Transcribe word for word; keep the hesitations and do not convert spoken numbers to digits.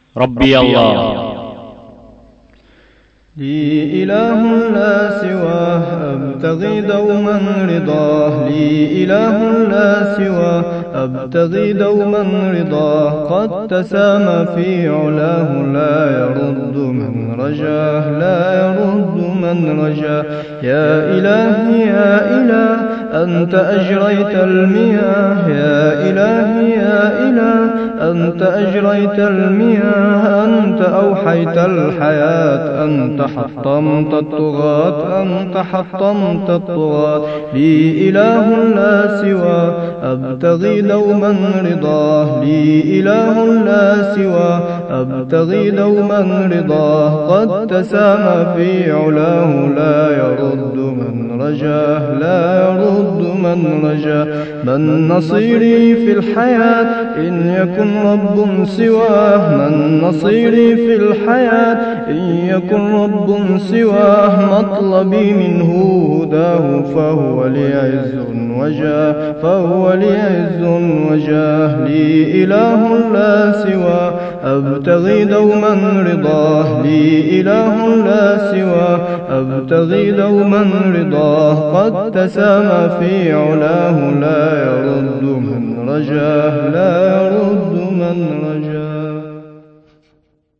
ربي الله. لي إله لا سواه أبتغي دوما رضاه، لي إله لا سواه أبتغي دوما رضاه، قد تسامى في علاه لا يرد من رجاه، لا يرد من رجاه. يا إلهي يا إله أنت أجريت المياه، يا إلهي يا إله أنت أجريت المياه، أنت أوحيت الحياة، أنت حطمت الطغاة، أنت حطمت الطغاة. لي إله لا سواه أبتغي دوما رضاه، لي إله لا سواه أبتغي دوما رضاه، قد تسامى في علاه لا يرد من رجاه، لا يرد من رجاه. من نصيري في الحياة إن يكن رب سواه، من نصيري في الحياة إن يكن رب سواه، مطلبي منه هداه فهو لي عز وجاه، فهو لي عز وجاه. لي إله لا سواه أبتغي دوما رضاه، لي إله لا سواه أبتغي دوما رضاه، قد تسامى في علاه لا يرد من رجاه، لا يرد من رجاه.